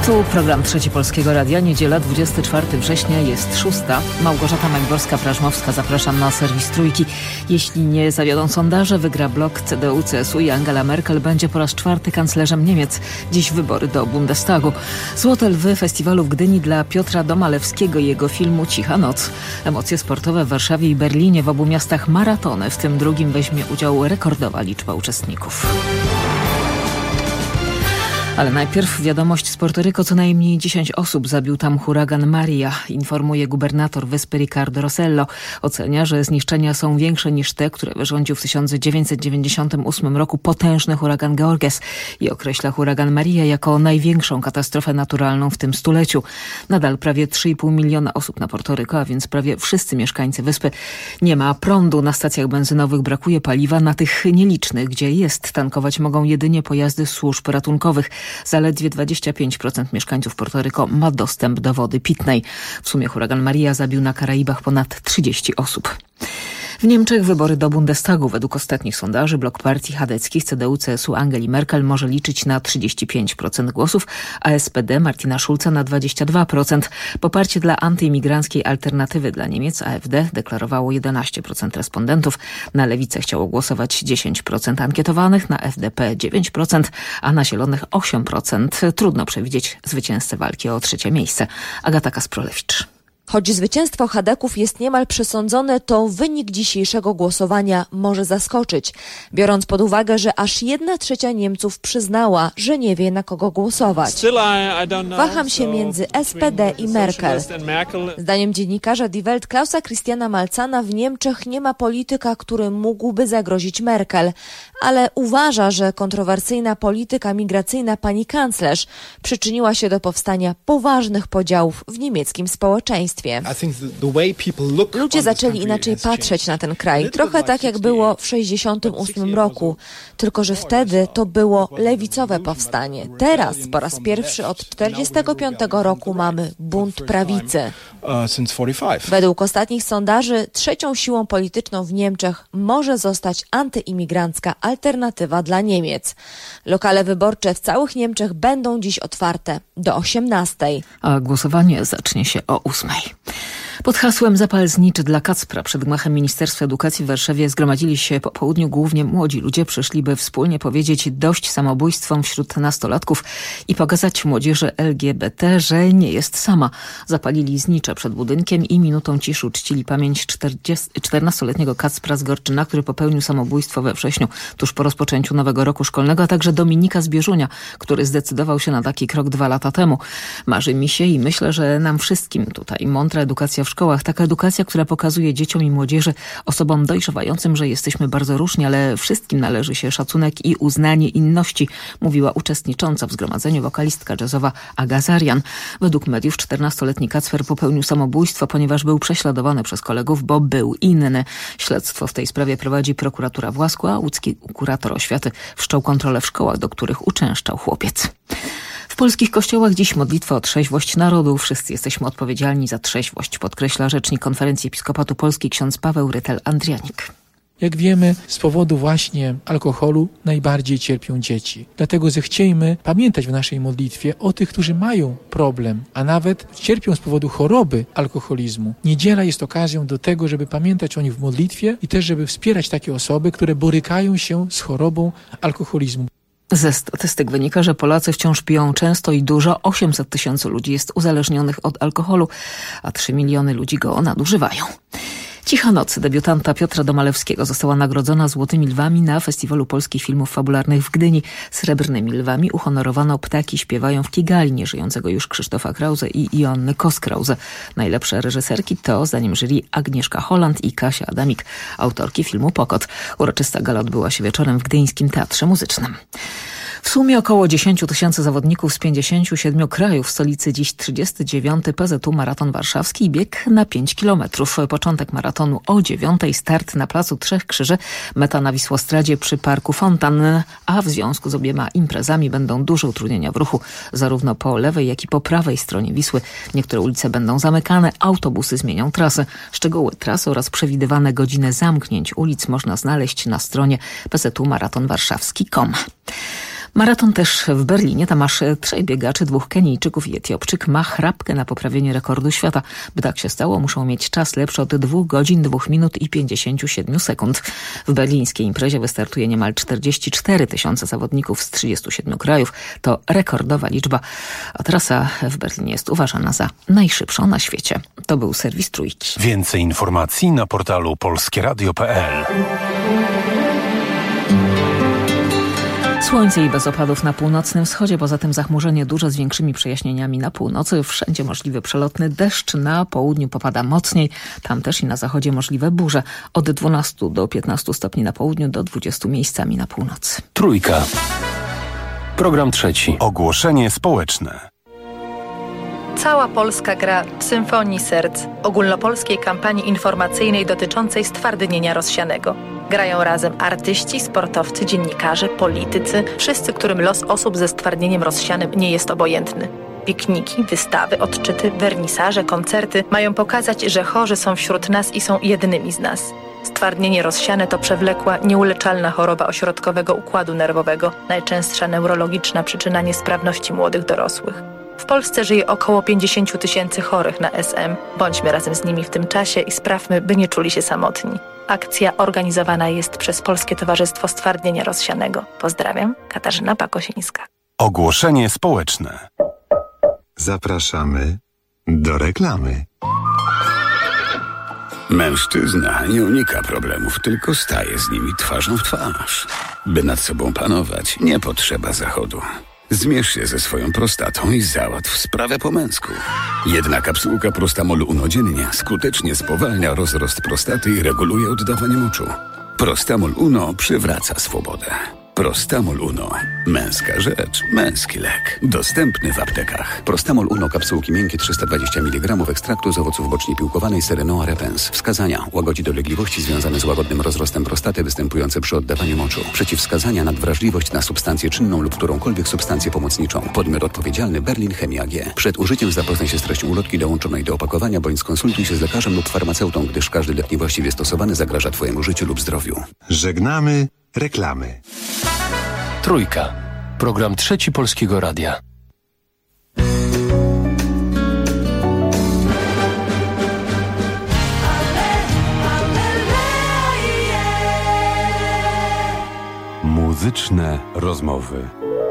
Tu program Trzeci Polskiego Radia. Niedziela, 24 września, jest 6. Małgorzata Majborska-Prażmowska. Zapraszam na serwis Trójki. Jeśli nie zawiodą sondaże, wygra blok CDU-CSU i Angela Merkel będzie po raz 4 kanclerzem Niemiec. Dziś wybory do Bundestagu. Złote Lwy Festiwalu w Gdyni dla Piotra Domalewskiego i jego filmu Cicha Noc. Emocje sportowe w Warszawie i Berlinie. W obu miastach maratony. W tym drugim weźmie udział rekordowa liczba uczestników. Ale najpierw wiadomość z Porto Rico. Co najmniej 10 osób zabił tam huragan Maria, informuje gubernator wyspy Ricardo Rossello. Ocenia, że zniszczenia są większe niż te, które wyrządził w 1998 roku potężny huragan Georges i określa huragan Maria jako największą katastrofę naturalną w tym stuleciu. Nadal prawie 3,5 miliona osób na Porto Rico, a więc prawie wszyscy mieszkańcy wyspy. Nie ma prądu, na stacjach benzynowych brakuje paliwa, na tych nielicznych, gdzie jest, tankować mogą jedynie pojazdy służb ratunkowych. Zaledwie 25% mieszkańców Porto Rico ma dostęp do wody pitnej. W sumie huragan Maria zabił na Karaibach ponad 30 osób. W Niemczech wybory do Bundestagu. Według ostatnich sondaży blok partii chadeckich CDU-CSU Angeli Merkel może liczyć na 35% głosów, a SPD Martina Schulza na 22%. Poparcie dla antyimigranckiej alternatywy dla Niemiec AfD deklarowało 11% respondentów. Na lewicę chciało głosować 10% ankietowanych, na FDP 9%, a na Zielonych 8%. Trudno przewidzieć zwycięzcę walki o trzecie miejsce. Agata Kasprolewicz. Choć zwycięstwo chadeków jest niemal przesądzone, to wynik dzisiejszego głosowania może zaskoczyć, biorąc pod uwagę, że aż 1/3 Niemców przyznała, że nie wie, na kogo głosować. Waham się między SPD i Merkel. Zdaniem dziennikarza Die Welt Klausa Christiana Malzana w Niemczech nie ma polityka, który mógłby zagrozić Merkel, ale uważa, że kontrowersyjna polityka migracyjna pani kanclerz przyczyniła się do powstania poważnych podziałów w niemieckim społeczeństwie. Ludzie zaczęli inaczej patrzeć na ten kraj, trochę tak jak było w 1968 roku, tylko że wtedy to było lewicowe powstanie. Teraz po raz pierwszy od 1945 roku mamy bunt prawicy. Według ostatnich sondaży trzecią siłą polityczną w Niemczech może zostać antyimigrancka alternatywa dla Niemiec. Lokale wyborcze w całych Niemczech będą dziś otwarte do 18:00. A głosowanie zacznie się o 8:00. Pod hasłem Zapal zniczy dla Kacpra przed gmachem Ministerstwa Edukacji w Warszawie zgromadzili się po południu głównie młodzi ludzie. Przyszli, by wspólnie powiedzieć dość samobójstwom wśród nastolatków i pokazać młodzieży LGBT, że nie jest sama. Zapalili znicze przed budynkiem i minutą ciszy uczcili pamięć 14-letniego Kacpra z Gorczyna, który popełnił samobójstwo we wrześniu, tuż po rozpoczęciu nowego roku szkolnego, a także Dominika z Bieżunia, który zdecydował się na taki krok 2 lata temu. Marzy mi się i myślę, że nam wszystkim tutaj mądra edukacja w szkołach. Taka edukacja, która pokazuje dzieciom i młodzieży, osobom dojrzewającym, że jesteśmy bardzo różni, ale wszystkim należy się szacunek i uznanie inności, mówiła uczestnicząca w zgromadzeniu wokalistka jazzowa Aga Zarian. Według mediów 14-letni Kacper popełnił samobójstwo, ponieważ był prześladowany przez kolegów, bo był inny. Śledztwo w tej sprawie prowadzi prokuratura w Łasku, a łódzki kurator oświaty wszczął kontrolę w szkołach, do których uczęszczał chłopiec. W polskich kościołach dziś modlitwa o trzeźwość narodu. Wszyscy jesteśmy odpowiedzialni za trzeźwość, podkreśla rzecznik Konferencji Episkopatu Polski ksiądz Paweł Rytel-Andrianik. Jak wiemy, z powodu właśnie alkoholu najbardziej cierpią dzieci. Dlatego zechciejmy pamiętać w naszej modlitwie o tych, którzy mają problem, a nawet cierpią z powodu choroby alkoholizmu. Niedziela jest okazją do tego, żeby pamiętać o nich w modlitwie i też, żeby wspierać takie osoby, które borykają się z chorobą alkoholizmu. Ze statystyk wynika, że Polacy wciąż piją często i dużo. 800 000 ludzi jest uzależnionych od alkoholu, a 3 miliony ludzi go nadużywają. Cicha Noc debiutanta Piotra Domalewskiego została nagrodzona Złotymi Lwami na Festiwalu Polskich Filmów Fabularnych w Gdyni. Srebrnymi Lwami uhonorowano Ptaki śpiewają w Kigali nieżyjącego już Krzysztofa Krause i Joanny Kos-Krause. Najlepsze reżyserki to, zdaniem jury, Agnieszka Holland i Kasia Adamik, autorki filmu Pokot. Uroczysta gala odbyła się wieczorem w Gdyńskim Teatrze Muzycznym. W sumie około 10 000 zawodników z 57 krajów w stolicy dziś 39. PZU Maraton Warszawski i bieg na 5 kilometrów. Początek maratonu o 9:00, start na Placu Trzech Krzyży, meta na Wisłostradzie przy Parku Fontan, a w związku z obiema imprezami będą duże utrudnienia w ruchu, zarówno po lewej, jak i po prawej stronie Wisły. Niektóre ulice będą zamykane, autobusy zmienią trasy. Szczegóły trasy oraz przewidywane godziny zamknięć ulic można znaleźć na stronie pzumaratonwarszawski.com. Maraton też w Berlinie. Tam aż 3 biegaczy, 2 Kenijczyków i Etiopczyk ma chrapkę na poprawienie rekordu świata. By tak się stało, muszą mieć czas lepszy od 2 godzin, 2 minut i 57 sekund. W berlińskiej imprezie wystartuje niemal 44 000 zawodników z 37 krajów. To rekordowa liczba, a trasa w Berlinie jest uważana za najszybszą na świecie. To był serwis Trójki. Więcej informacji na portalu polskieradio.pl. Słońce i bez opadów na północnym wschodzie, poza tym zachmurzenie duże z większymi przejaśnieniami na północy. Wszędzie możliwy przelotny deszcz, na południu popada mocniej, tam też i na zachodzie możliwe burze. Od 12 do 15 stopni na południu, do 20 miejscami na północy. Trójka. Program trzeci. Ogłoszenie społeczne. Cała Polska gra w Symfonii Serc, ogólnopolskiej kampanii informacyjnej dotyczącej stwardnienia rozsianego. Grają razem artyści, sportowcy, dziennikarze, politycy, wszyscy, którym los osób ze stwardnieniem rozsianym nie jest obojętny. Pikniki, wystawy, odczyty, wernisaże, koncerty mają pokazać, że chorzy są wśród nas i są jednymi z nas. Stwardnienie rozsiane to przewlekła, nieuleczalna choroba ośrodkowego układu nerwowego, najczęstsza neurologiczna przyczyna niesprawności młodych dorosłych. W Polsce żyje około 50 000 chorych na SM. Bądźmy razem z nimi w tym czasie i sprawmy, by nie czuli się samotni. Akcja organizowana jest przez Polskie Towarzystwo Stwardnienia Rozsianego. Pozdrawiam, Katarzyna Pakosińska. Ogłoszenie społeczne. Zapraszamy do reklamy. Mężczyzna nie unika problemów, tylko staje z nimi twarzą w twarz. By nad sobą panować, nie potrzeba zachodu. Zmierz się ze swoją prostatą i załatw sprawę po męsku. Jedna kapsułka Prostamol Uno dziennie skutecznie spowalnia rozrost prostaty i reguluje oddawanie moczu. Prostamol Uno przywraca swobodę. Prostamol Uno. Męska rzecz, męski lek. Dostępny w aptekach. Prostamol Uno, kapsułki miękkie 320 mg ekstraktu z owoców bocznie piłkowanej Serenoa repens. Wskazania: łagodzi dolegliwości związane z łagodnym rozrostem prostaty występujące przy oddawaniu moczu. Przeciwwskazania: nadwrażliwość na substancję czynną lub którąkolwiek substancję pomocniczą. Podmiot odpowiedzialny: Berlin Chemia AG. Przed użyciem zapoznaj się z treścią ulotki dołączonej do opakowania bądź skonsultuj się z lekarzem lub farmaceutą, gdyż każdy lek niewłaściwie stosowany zagraża Twojemu życiu lub zdrowiu. Żegnamy reklamy. Trójka. Program trzeci Polskiego Radia. Muzyczne rozmowy.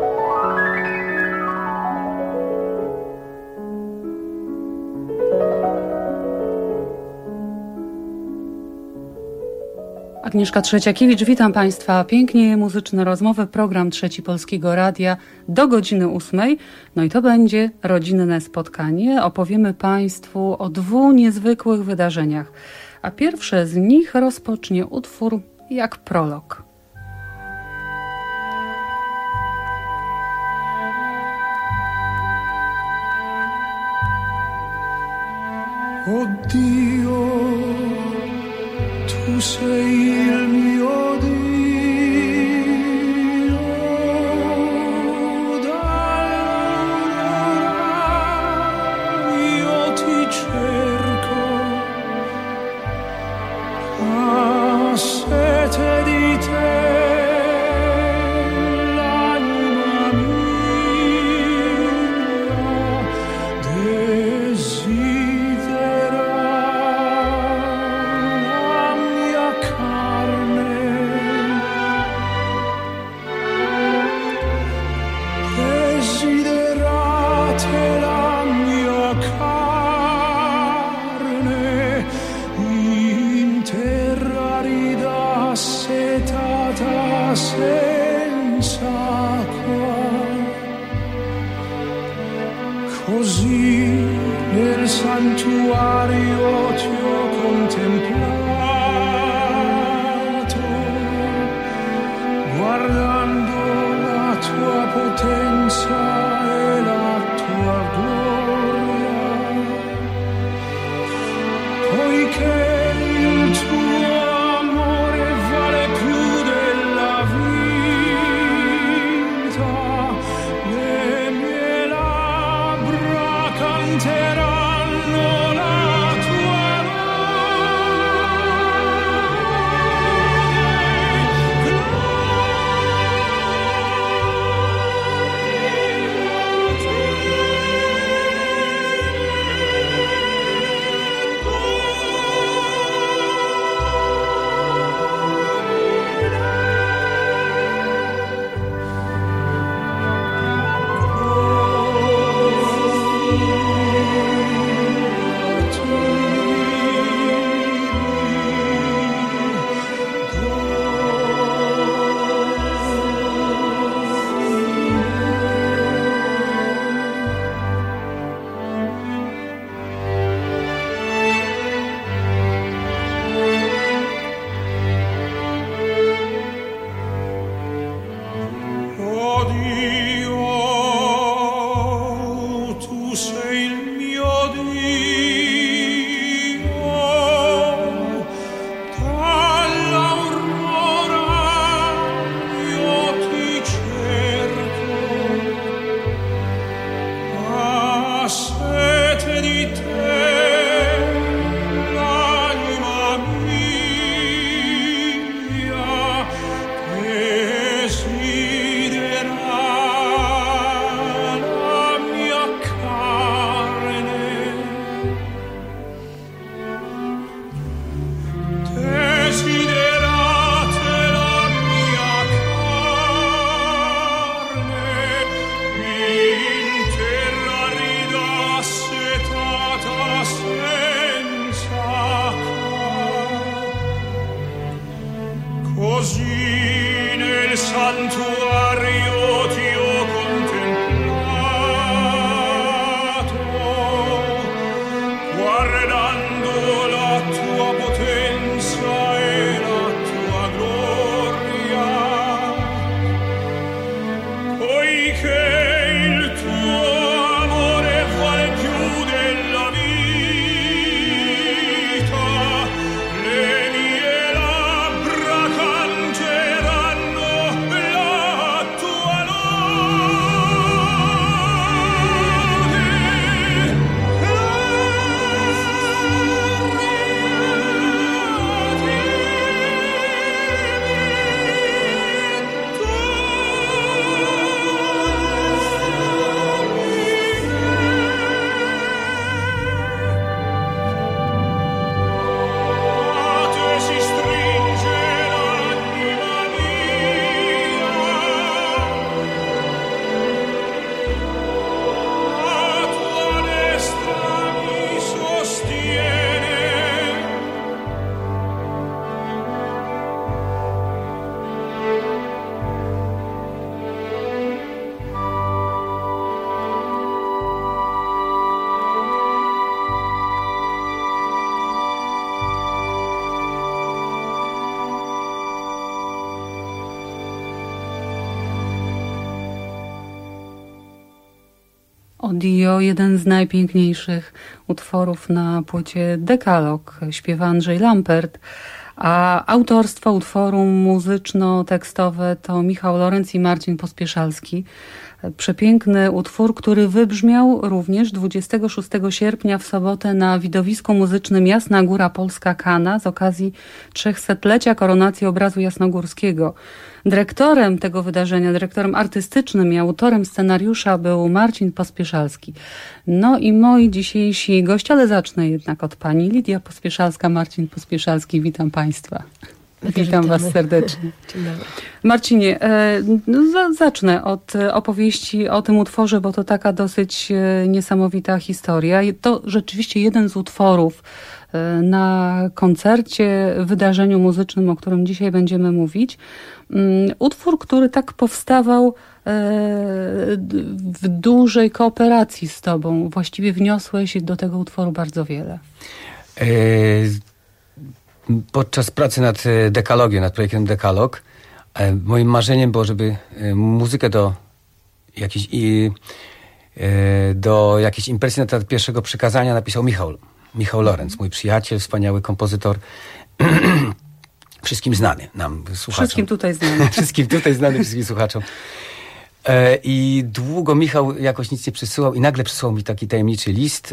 Agnieszka Trzeciakiewicz, witam Państwa. Pięknie muzyczne rozmowy, program Trzeci Polskiego Radia do godziny 8. No i to będzie rodzinne spotkanie. Opowiemy Państwu o 2 niezwykłych wydarzeniach. A pierwsze z nich rozpocznie utwór jak prolog. Oddio, tu sei il mio Dio, dall'ora io ti cerco, a sete di te l'anima mia desidera. Senza acqua, così nel santuario ti ho contemplato, guardando la tua potenza e la tua gloria, poiché il tuo amore vale più della vita, le mie labbra canteranno la tua lode. Dio, jeden z najpiękniejszych utworów na płycie Dekalog, śpiewa Andrzej Lampert, a autorstwo utworu muzyczno-tekstowe to Michał Lorenz i Marcin Pospieszalski. Przepiękny utwór, który wybrzmiał również 26 sierpnia w sobotę na widowisku muzycznym Jasna Góra Polska Kana z okazji 300-lecia koronacji obrazu jasnogórskiego. Dyrektorem tego wydarzenia, dyrektorem artystycznym i autorem scenariusza był Marcin Pospieszalski. No i moi dzisiejsi goście, ale zacznę jednak od pani Lidia Pospieszalska, Marcin Pospieszalski. Witam państwa. Witam was serdecznie. Dzień dobry. Marcinie, zacznę od opowieści o tym utworze, bo to taka dosyć niesamowita historia. To rzeczywiście jeden z utworów na koncercie, wydarzeniu muzycznym, o którym dzisiaj będziemy mówić. Utwór, który tak powstawał w dużej kooperacji z tobą. Właściwie wniosłeś do tego utworu bardzo wiele. Podczas pracy nad Dekalogiem, nad projektem Dekalog, moim marzeniem było, żeby muzykę do jakiejś imprezy na temat pierwszego przykazania napisał Michał Lorenz, mój przyjaciel, wspaniały kompozytor, wszystkim znany nam, słuchaczom. Wszystkim tutaj znany. Wszystkim tutaj znany, wszystkim słuchaczom. I długo Michał jakoś nic nie przysyłał i nagle przysłał mi taki tajemniczy list,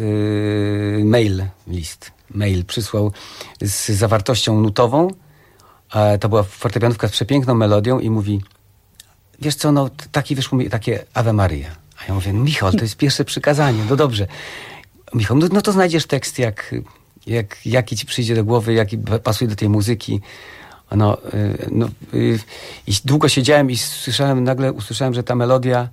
mail przysłał z zawartością nutową. To była fortepianówka z przepiękną melodią i mówi, wiesz co, no taki wyszło mi takie Ave Maria. A ja mówię, Michał, to jest pierwsze przykazanie, no dobrze. Michał, no to znajdziesz tekst, jaki ci przyjdzie do głowy, jaki pasuje do tej muzyki. I długo siedziałem i nagle usłyszałem, że ta melodia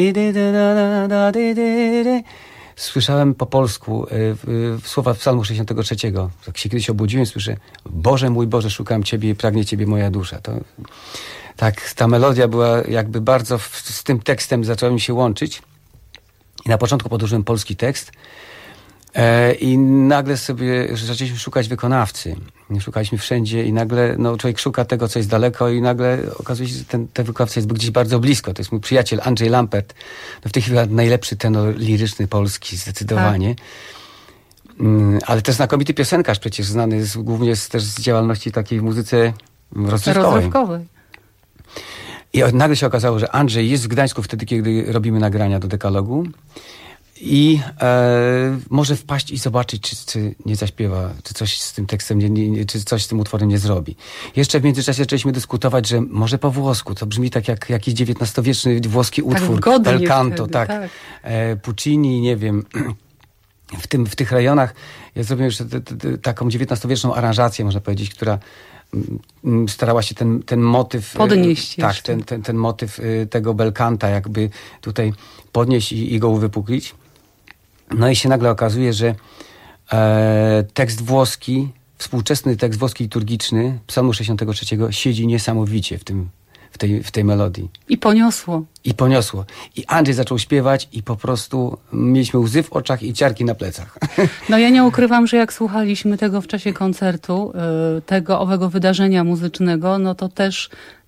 słyszałem po polsku słowa psalmu 63. Jak się kiedyś obudziłem, słyszę, Boże mój Boże, szukam Ciebie i pragnie Ciebie moja dusza. Tak, ta melodia była jakby bardzo z tym tekstem zaczęła mi się łączyć. I na początku podłożyłem polski tekst i nagle sobie zaczęliśmy szukać wykonawcy. Szukaliśmy wszędzie i nagle człowiek szuka tego, co jest daleko i nagle okazuje się, że ten wykonawca jest gdzieś bardzo blisko. To jest mój przyjaciel Andrzej Lampert. W tej chwili najlepszy tenor liryczny Polski, zdecydowanie. Tak. Ale też znakomity piosenkarz, przecież znany głównie też z działalności takiej w muzyce rozrywkowej. I nagle się okazało, że Andrzej jest w Gdańsku wtedy, kiedy robimy nagrania do Dekalogu i może wpaść i zobaczyć, czy nie zaśpiewa, czy coś z tym tekstem, czy coś z tym utworem nie zrobi. Jeszcze w międzyczasie zaczęliśmy dyskutować, że może po włosku, to brzmi tak jak jakiś XIX-wieczny włoski utwór, bel canto, tak. Puccini, nie wiem, w tych rejonach. Ja zrobiłem jeszcze taką XIX-wieczną aranżację, można powiedzieć, która starała się ten motyw podnieść. Tak, ten motyw tego bel canta jakby tutaj podnieść i go uwypuklić. No i się nagle okazuje, że tekst włoski, współczesny tekst włoski liturgiczny Psalmu 63 siedzi niesamowicie w tej melodii. I poniosło. I Andrzej zaczął śpiewać i po prostu mieliśmy łzy w oczach i ciarki na plecach. No ja nie ukrywam, że jak słuchaliśmy tego w czasie koncertu, owego wydarzenia muzycznego, no to też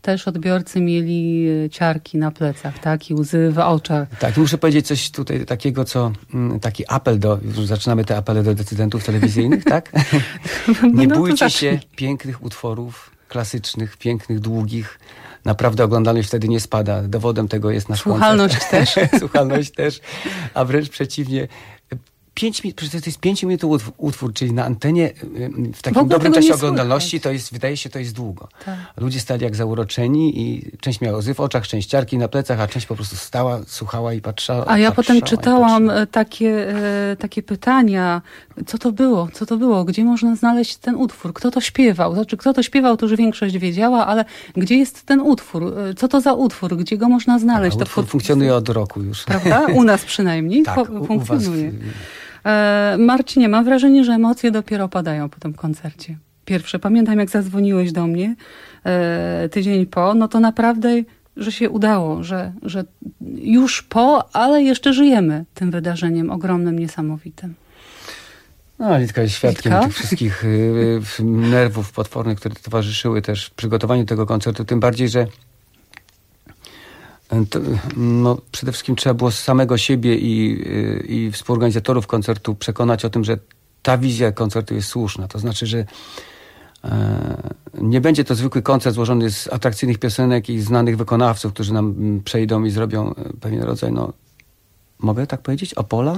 też odbiorcy mieli ciarki na plecach, tak? I łzy w oczach. Tak, muszę powiedzieć coś tutaj takiego, taki apel już zaczynamy te apele do decydentów telewizyjnych, tak? Nie bójcie się pięknych utworów klasycznych, pięknych, długich. Naprawdę oglądalność wtedy nie spada. Dowodem tego jest nasz Słuchalność koncert. też. Słuchalność też, a wręcz przeciwnie. 5 minut, to jest 5-minutowy utwór, czyli na antenie w takim dobrym czasie oglądalności wydaje się, to jest długo. Tak. Ludzie stali jak zauroczeni i część miała łzy w oczach, część ciarki na plecach, a część po prostu stała, słuchała i patrzała. A ja potem czytałam takie pytania, co to było, gdzie można znaleźć ten utwór, kto to śpiewał. Znaczy, kto to śpiewał, to już większość wiedziała, ale gdzie jest ten utwór, co to za utwór, gdzie go można znaleźć. To utwór funkcjonuje od roku już. Prawda? U nas przynajmniej tak, funkcjonuje. U was... Marcinie, mam wrażenie, że emocje dopiero padają po tym koncercie. Pierwsze, pamiętam jak zadzwoniłeś do mnie tydzień po, no to naprawdę, że się udało, że już po, ale jeszcze żyjemy tym wydarzeniem ogromnym, niesamowitym. No, Litka jest świadkiem tych wszystkich nerwów potwornych, które towarzyszyły też przygotowaniu tego koncertu, tym bardziej, że przede wszystkim trzeba było samego siebie i współorganizatorów koncertu przekonać o tym, że ta wizja koncertu jest słuszna. To znaczy, że nie będzie to zwykły koncert złożony z atrakcyjnych piosenek i znanych wykonawców, którzy nam przejdą i zrobią pewien rodzaj, mogę tak powiedzieć? Opola?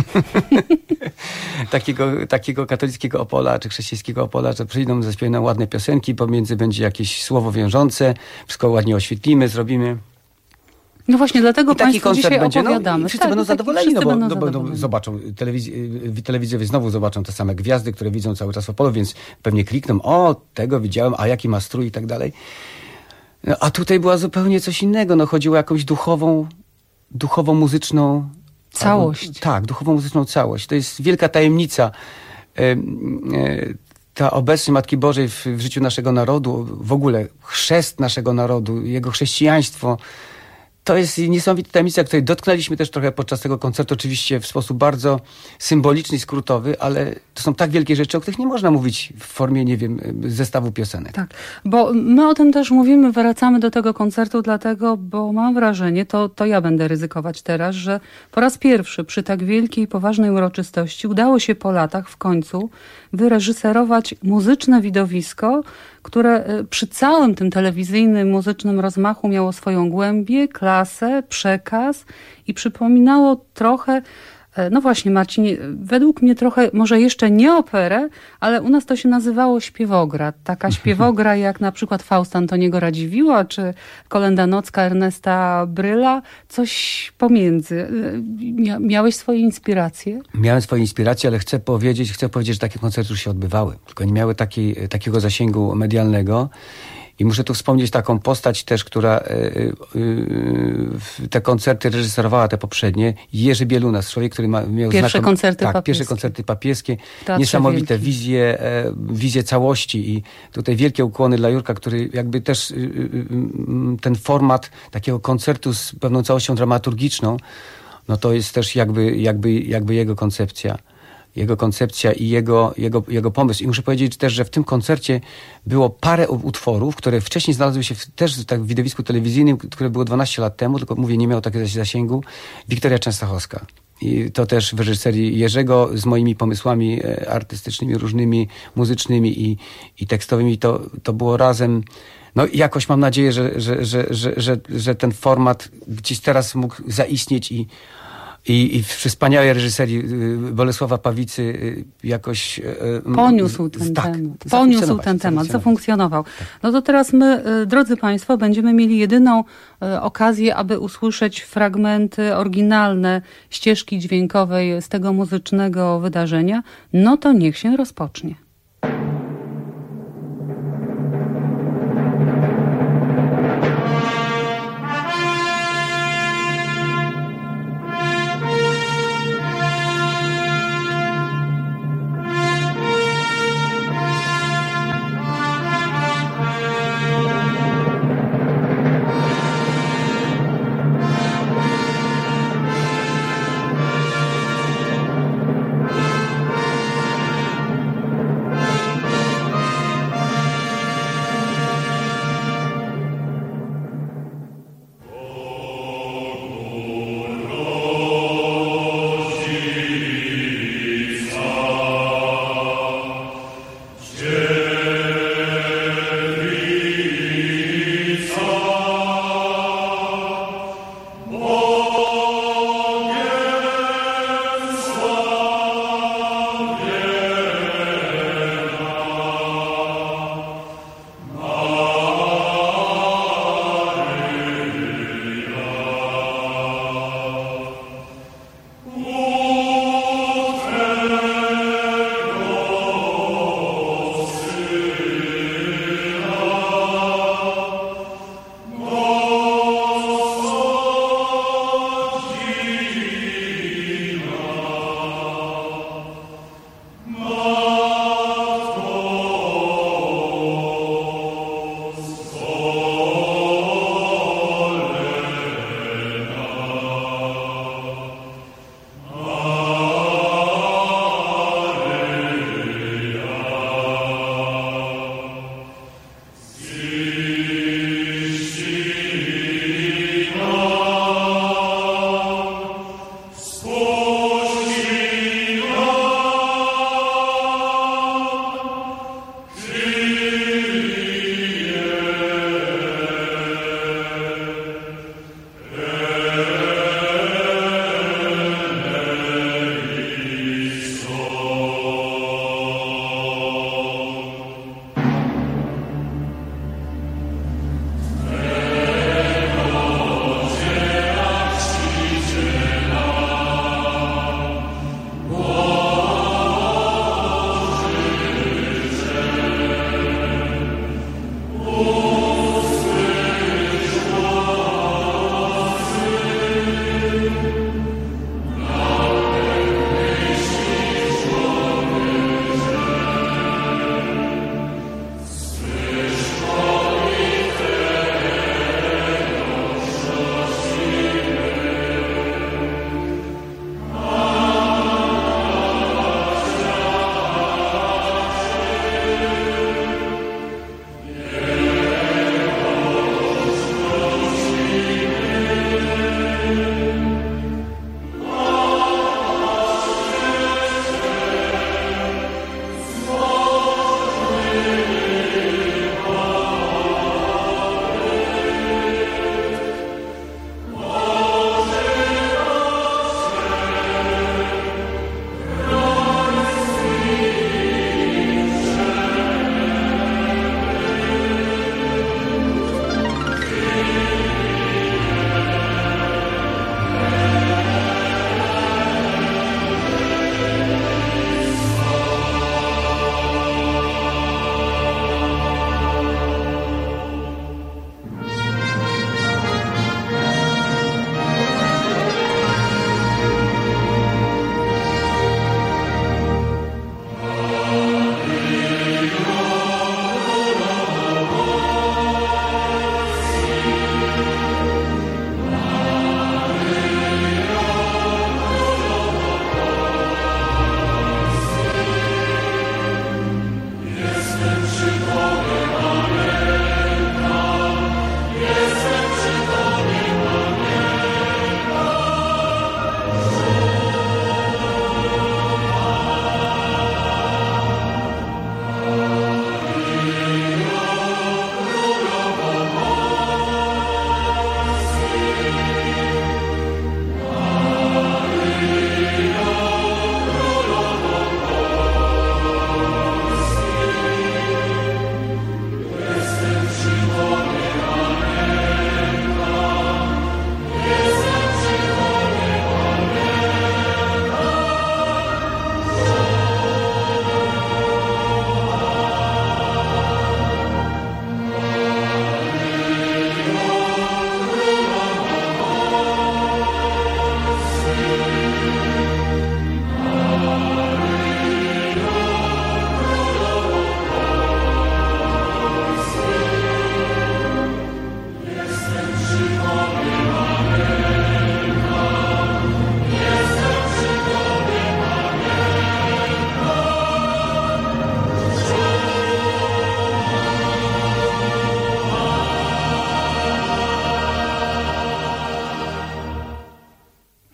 takiego katolickiego Opola, czy chrześcijańskiego Opola, że przyjdą, zaśpiewają ładne piosenki, pomiędzy będzie jakieś słowo wiążące, wszystko ładnie oświetlimy, zrobimy. No właśnie, dlatego Państwu dzisiaj będzie, opowiadamy. I wszyscy będą zadowoleni, bo zobaczą, telewizjowie znowu zobaczą te same gwiazdy, które widzą cały czas w Opolu, więc pewnie klikną, tego widziałem, a jaki ma strój i tak dalej. No, a tutaj była zupełnie coś innego, chodziło o jakąś duchowo muzyczną całość. Tak, duchowo muzyczną całość. To jest wielka tajemnica. Ta obecność Matki Bożej w życiu naszego narodu, w ogóle chrzest naszego narodu, jego chrześcijaństwo, to jest niesamowita tajemnica, której dotknęliśmy też trochę podczas tego koncertu, oczywiście w sposób bardzo symboliczny i skrótowy, ale to są tak wielkie rzeczy, o których nie można mówić w formie, nie wiem, zestawu piosenek. Tak, bo my o tym też mówimy, wracamy do tego koncertu dlatego, bo mam wrażenie, to ja będę ryzykować teraz, że po raz pierwszy przy tak wielkiej, poważnej uroczystości udało się po latach w końcu wyreżyserować muzyczne widowisko, które przy całym tym telewizyjnym, muzycznym rozmachu miało swoją głębię, klasę, przekaz i przypominało trochę, no właśnie Marcinie, według mnie trochę, może jeszcze nie operę, ale u nas to się nazywało śpiewograd. Taka śpiewogra jak na przykład Faust Antoniego Radziwiłła, czy Kolenda Nocka Ernesta Bryla, coś pomiędzy. Miałeś swoje inspiracje? Miałem swoje inspiracje, ale chcę powiedzieć, że takie koncerty już się odbywały, tylko nie miały takiego zasięgu medialnego. I muszę tu wspomnieć taką postać też, która te koncerty reżyserowała, te poprzednie. Jerzy Bielunas, człowiek, który miał pierwsze koncerty papieskie. Niesamowite wizje całości i tutaj wielkie ukłony dla Jurka, który jakby też ten format takiego koncertu z pewną całością dramaturgiczną, no to jest też jakby jego koncepcja. Jego koncepcja i jego pomysł. I muszę powiedzieć też, że w tym koncercie było parę utworów, które wcześniej znalazły się też w widowisku telewizyjnym, które było 12 lat temu, tylko mówię, nie miało takiego zasięgu. Wiktoria Częstochowska. I to też w reżyserii Jerzego z moimi pomysłami artystycznymi, różnymi, muzycznymi i tekstowymi. To było razem. No jakoś mam nadzieję, że ten format gdzieś teraz mógł zaistnieć i w wspaniałej reżyserii Bolesława Pawicy jakoś poniósł ten temat, zafunkcjonował. No to teraz my, drodzy Państwo, będziemy mieli jedyną okazję, aby usłyszeć fragmenty oryginalne ścieżki dźwiękowej z tego muzycznego wydarzenia. No to niech się rozpocznie.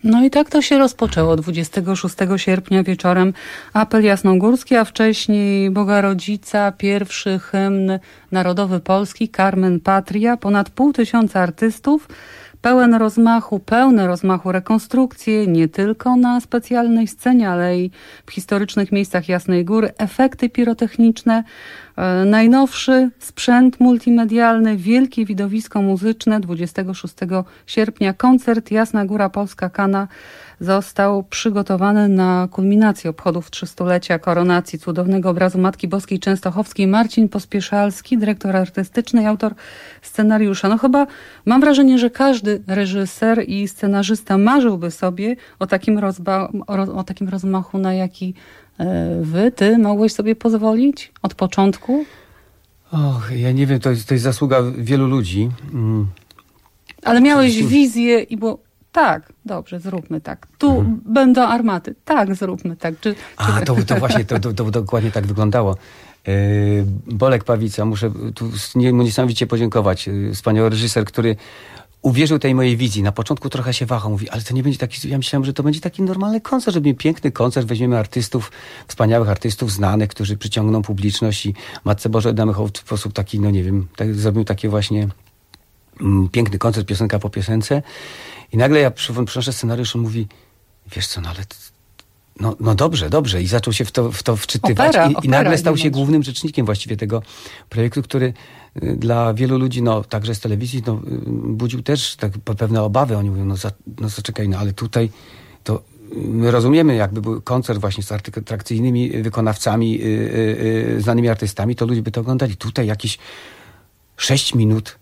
No i tak to się rozpoczęło 26 sierpnia wieczorem apel jasnogórski, a wcześniej Boga Rodzica, pierwszy hymn narodowy polski, Carmen Patria, ponad 500 artystów, pełne rozmachu rekonstrukcje, nie tylko na specjalnej scenie, ale i w historycznych miejscach Jasnej Góry, efekty pirotechniczne, najnowszy sprzęt multimedialny, wielkie widowisko muzyczne. 26 sierpnia koncert Jasna Góra Polska Kana został przygotowany na kulminację obchodów 300-lecia koronacji cudownego obrazu Matki Boskiej Częstochowskiej. Marcin Pospieszalski, dyrektor artystyczny i autor scenariusza. No chyba mam wrażenie, że każdy reżyser i scenarzysta marzyłby sobie o takim rozmachu, na jaki ty mogłeś sobie pozwolić od początku? Och, ja nie wiem, to jest zasługa wielu ludzi. Ale miałeś wizję i było tak, dobrze, zróbmy tak. Tu będą armaty. Tak, zróbmy tak. To właśnie, to dokładnie tak wyglądało. Bolek Pawica, muszę tu mu niesamowicie podziękować. Wspaniały reżyser, który uwierzył tej mojej wizji. Na początku trochę się wahał. Mówi, ale to nie będzie taki... Ja myślałem, że to będzie taki normalny koncert, żeby piękny koncert. Weźmiemy artystów, wspaniałych artystów znanych, którzy przyciągną publiczność i Matce Bożej damy hołd w sposób taki, no nie wiem, zrobimy taki właśnie piękny koncert, piosenka po piosence. I nagle ja przynoszę scenariusz, on mówi, wiesz co, no ale... No dobrze. I zaczął się w to wczytywać. I nagle stał się głównym rzecznikiem właściwie tego projektu, który dla wielu ludzi, no także z telewizji, no, budził też tak pewne obawy. Oni mówią, no zaczekaj, no ale tutaj to my rozumiemy, jakby był koncert właśnie z atrakcyjnymi wykonawcami, znanymi artystami, to ludzie by to oglądali. Tutaj jakieś 6 minut,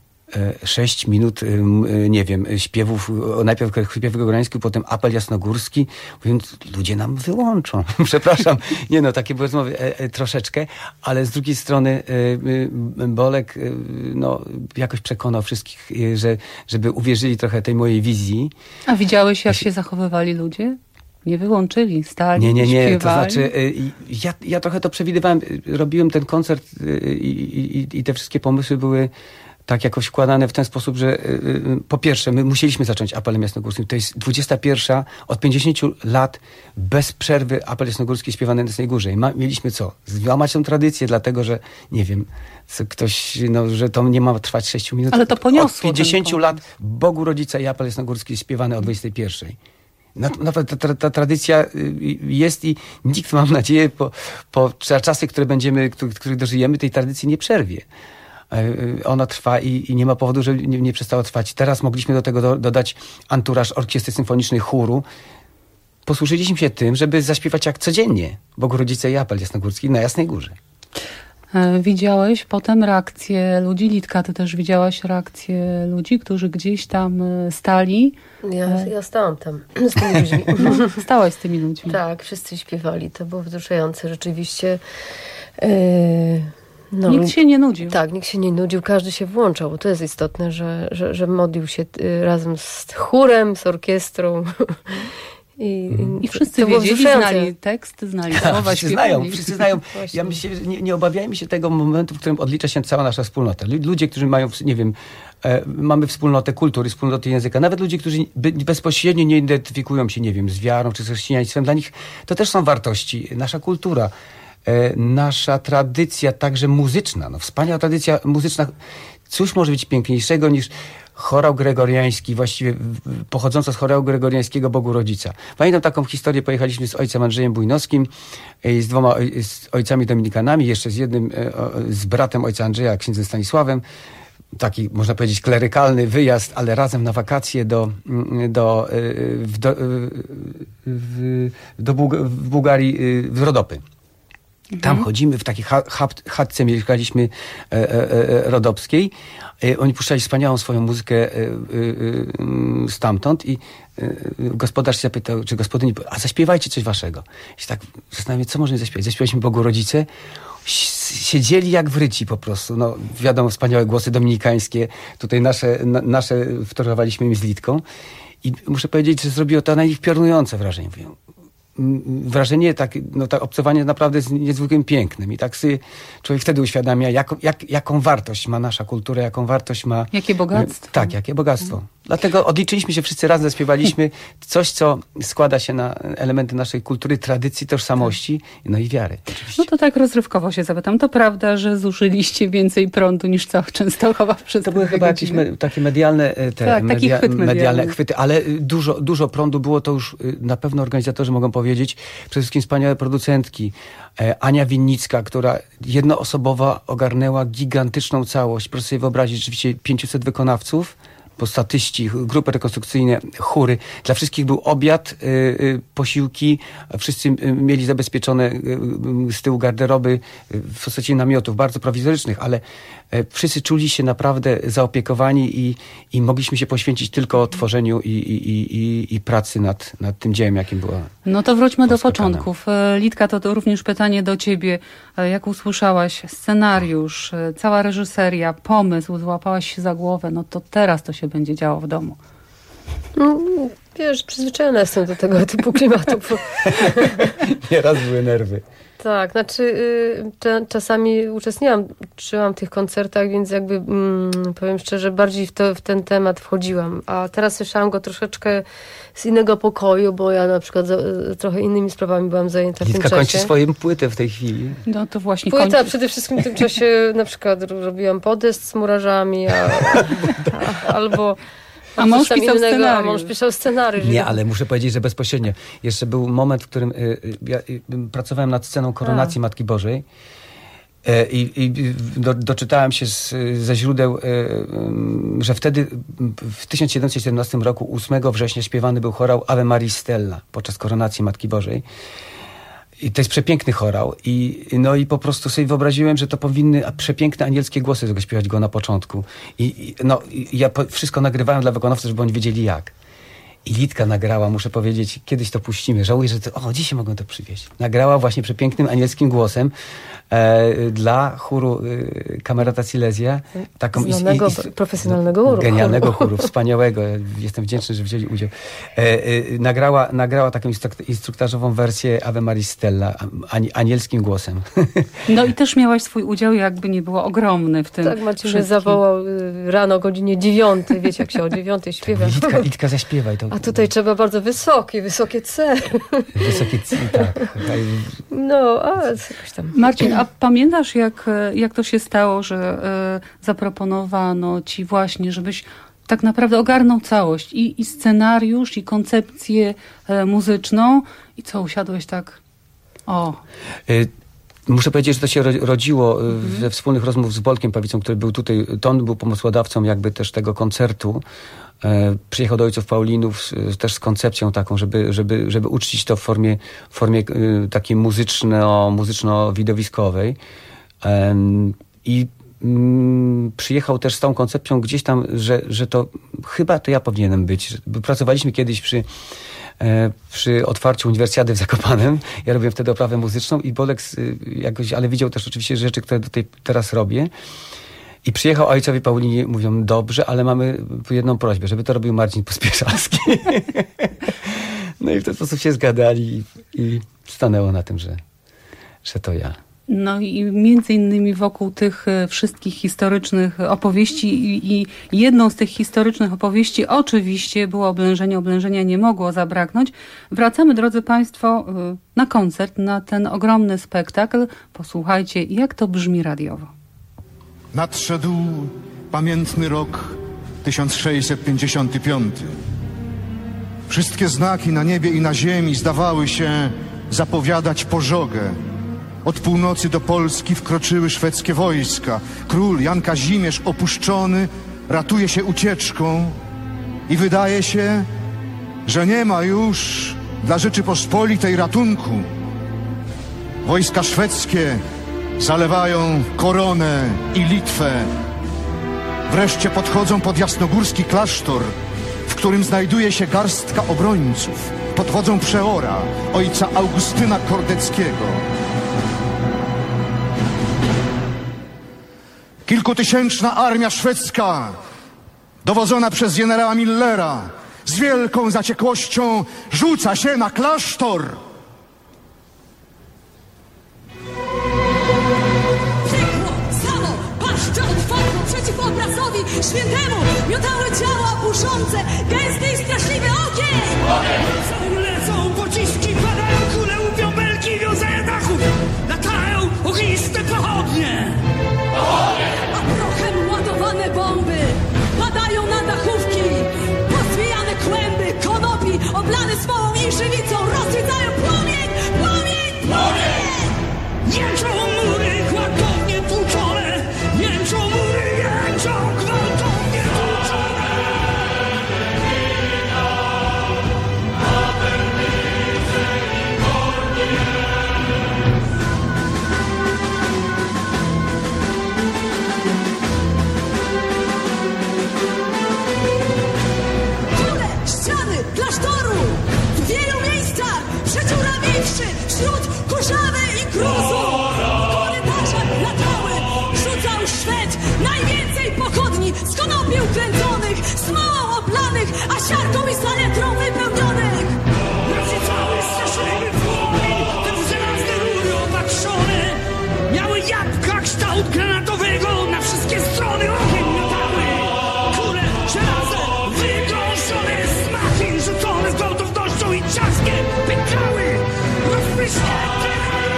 nie wiem, śpiewów, najpierw śpiew gregoriański, potem apel jasnogórski, mówiąc, ludzie nam wyłączą. Przepraszam, takie były rozmowy troszeczkę, ale z drugiej strony Bolek jakoś przekonał wszystkich, żeby uwierzyli trochę tej mojej wizji. A widziałeś, jak się zachowywali ludzie? Nie wyłączyli, stali, Nie, śpiewali. To znaczy ja trochę to przewidywałem, robiłem ten koncert i te wszystkie pomysły były tak jakoś wkładane w ten sposób, że po pierwsze, my musieliśmy zacząć apelem jasnogórskim. To jest 21 od 50 lat bez przerwy apel jasnogórski śpiewany na Jasnej Górze. I mieliśmy co? Złamać tę tradycję, dlatego że, nie wiem, ktoś, że to nie ma trwać 6 minut. Ale to poniosło. Od 50 lat Bogu Rodzica i apel jasnogórski śpiewany o 21. Nawet ta tradycja jest i nikt, mam nadzieję, po czasy, których dożyjemy, tej tradycji nie przerwie. Ona trwa i nie ma powodu, żeby nie przestała trwać. Teraz mogliśmy do tego dodać anturaż orkiestry symfonicznej, chóru. Posłużyliśmy się tym, żeby zaśpiewać jak codziennie Bogu Rodzice i apel jasnogórski na Jasnej Górze. Widziałeś potem reakcję ludzi? Litka, ty też widziałaś reakcję ludzi, którzy gdzieś tam stali? Ja stałam tam z tymi ludźmi. Stałaś z tymi ludźmi. Tak, wszyscy śpiewali. To było wzruszające rzeczywiście. Nikt się nie nudził. Tak, nikt się nie nudził, każdy się włączał, bo to jest istotne, że modlił się razem z chórem, z orkiestrą. I wszyscy wiedzieli, znali tekst, znali słowa, wszyscy znają. Ja myślę, że nie obawiajmy się tego momentu, w którym odlicza się cała nasza wspólnota. Ludzie, którzy mają, nie wiem, mamy wspólnotę kultury, wspólnotę języka, nawet ludzie, którzy bezpośrednio nie identyfikują się, nie wiem, z wiarą czy z chrześcijaństwem, dla nich to też są wartości, nasza kultura. Nasza tradycja, także muzyczna, wspaniała tradycja muzyczna. Cóż może być piękniejszego niż chorał gregoriański, właściwie pochodząca z chorału gregoriańskiego Bogu Rodzica. Pamiętam taką historię, pojechaliśmy z ojcem Andrzejem Bujnowskim, z 2 ojcami dominikanami, jeszcze z jednym, z bratem ojca Andrzeja, księdzem Stanisławem. Taki, można powiedzieć, klerykalny wyjazd, ale razem na wakacje w Bułgarii, w Rodopy. Tam chodzimy, w takiej chatce mieszkaliśmy rodopskiej. Oni puszczali wspaniałą swoją muzykę stamtąd i gospodarz się zapytał, czy gospodyni, a zaśpiewajcie coś waszego. I się tak zastanawiam, co możemy zaśpiewać. Zaśpiewaliśmy Bogu Rodzice. Siedzieli jak wryci po prostu. Wiadomo, wspaniałe głosy dominikańskie. Tutaj nasze wtórowaliśmy im z Litką. I muszę powiedzieć, że zrobiło to na nich piorunujące wrażenie. Wrażenie, obcowanie naprawdę z niezwykłym pięknym. I tak sobie człowiek wtedy uświadamia, jaką wartość ma nasza kultura, jaką wartość ma... Jakie bogactwo. Tak, jakie bogactwo. Dlatego odliczyliśmy się wszyscy razem, zaśpiewaliśmy coś, co składa się na elementy naszej kultury, tradycji, tożsamości, no i wiary. Oczywiście. No to tak rozrywkowo się zapytam. To prawda, że zużyliście więcej prądu niż cała Częstochowa przez To były chyba jakieś takie medialne, medialne chwyty, ale dużo prądu było, to już na pewno organizatorzy mogą powiedzieć. Przede wszystkim wspaniałe producentki. Ania Winnicka, która jednoosobowo ogarnęła gigantyczną całość. Proszę sobie wyobrazić, rzeczywiście 500 wykonawców, bo statyści, grupy rekonstrukcyjne, chóry. Dla wszystkich był obiad, posiłki. Wszyscy mieli zabezpieczone z tyłu garderoby w postaci namiotów, bardzo prowizorycznych, ale wszyscy czuli się naprawdę zaopiekowani i mogliśmy się poświęcić tylko tworzeniu i pracy nad tym dziełem, jakim była. No to wróćmy do początków. Litka, to również pytanie do ciebie. Jak usłyszałaś scenariusz, cała reżyseria, pomysł, złapałaś się za głowę, no to teraz to się będzie działo w domu. No, wiesz, przyzwyczajona jestem do tego typu klimatów. Nieraz były nerwy. Tak, znaczy czasami uczestniczyłam w tych koncertach, więc jakby powiem szczerze, bardziej w ten temat wchodziłam. A teraz słyszałam go troszeczkę z innego pokoju, bo ja na przykład trochę innymi sprawami byłam zajęta w tym Litka czasie. kończy swoją płytę w tej chwili. No to właśnie Płyta przede wszystkim w tym czasie na przykład robiłam podest z murarzami, albo... A mąż pisał scenariusz. A mąż pisał scenariusz. Nie, ale muszę powiedzieć, że bezpośrednio. Jeszcze był moment, w którym ja pracowałem nad sceną Koronacji Matki Bożej i doczytałem się ze źródeł, że wtedy w 1717 roku 8 września śpiewany był chorał Ave Maris Stella podczas Koronacji Matki Bożej. I to jest przepiękny chorał. I po prostu sobie wyobraziłem, że to powinny przepiękne anielskie głosy śpiewać go na początku. Ja wszystko nagrywałem dla wykonawców, żeby oni wiedzieli jak. I Litka nagrała, muszę powiedzieć, kiedyś to puścimy. Żałuję, że dzisiaj mogą to przywieźć. Nagrała właśnie przepięknym anielskim głosem dla chóru Camerata Silesia. Taką znanego, profesjonalnego chóru. Genialnego chóru, wspaniałego. Jestem wdzięczny, że wzięli udział. Nagrała taką instruktażową wersję Ave Maris Stella anielskim głosem. No i też miałaś swój udział, jakby nie było ogromny w tym. Tak, Maciej mnie zawołał rano o godzinie 9. Wiecie, jak się o 9 śpiewa. Litka zaśpiewaj. A tutaj trzeba bardzo wysokie C. Wysokie C, tak. No, a jakoś tam. Marcin, a pamiętasz, jak to się stało, że zaproponowano ci właśnie, żebyś tak naprawdę ogarnął całość i scenariusz, i koncepcję muzyczną i co, usiadłeś tak? Muszę powiedzieć, że to się rodziło ze wspólnych rozmów z Bolkiem Pawicą, który był tutaj. To on był pomysłodawcą jakby też tego koncertu. Przyjechał do Ojców Paulinów też z koncepcją taką, żeby uczcić to w formie takiej muzyczno-widowiskowej. I przyjechał też z tą koncepcją gdzieś tam, że to chyba to ja powinienem być. Pracowaliśmy kiedyś przy otwarciu uniwersjady w Zakopanem. Ja robiłem wtedy oprawę muzyczną i Bolek jakoś, ale widział też oczywiście rzeczy, które teraz robię. I przyjechał ojcowie Paulinie, mówią, dobrze, ale mamy jedną prośbę, żeby to robił Marcin Pospieszalski. No i w ten sposób się zgadali i stanęło na tym, że to ja. No i między innymi wokół tych wszystkich historycznych opowieści i jedną z tych historycznych opowieści oczywiście było Oblężenie. Oblężenia nie mogło zabraknąć. Wracamy, drodzy Państwo, na koncert, na ten ogromny spektakl. Posłuchajcie, jak to brzmi radiowo. Nadszedł pamiętny rok 1655. Wszystkie znaki na niebie i na ziemi zdawały się zapowiadać pożogę. Od północy do Polski wkroczyły szwedzkie wojska. Król Jan Kazimierz opuszczony ratuje się ucieczką i wydaje się, że nie ma już dla Rzeczypospolitej ratunku. Wojska szwedzkie zalewają Koronę i Litwę. Wreszcie podchodzą pod jasnogórski klasztor, w którym znajduje się garstka obrońców pod wodzą przeora, ojca Augustyna Kordeckiego. Kilkutysięczna armia szwedzka, dowodzona przez generała Millera, z wielką zaciekłością rzuca się na klasztor. Samo, paszczę otwartą przeciw obrazowi świętemu miotały ciała puszące, gęsty i straszliwy ogień. Lecą pociski, padają kule, łupią belki, wiązają dachów, latają ogniste pochodnie. A prochem ładowane bomby padają na dachówki, pozwijane kłęby konopi, oblane smołą i żywicą, rozwiedzają płomień, płomień, płomień! Jęczą mury gwałtownie tłuczone, jęczą mury, jęczą gwałtownie tłuczone. Kule, ściany klasztoru w wielu miejscach przedziurawiwszy wśród kurzawy i gruzu. W korytarzach latały, rzucał Szwed najwięcej pochodni z konopi ukręconych, smołą oblanych, a siarką i saletrą wypełnionych. Rozrzucały straszliwy płomień, te w żelazne rury opatrzone. Miały jabłka kształt granatowego, na wszystkie strony ogień miotały. Kule żelazne, wygąszone z machin, rzucone z gwałtownością i trzaskiem pękały, rozpryśnięte.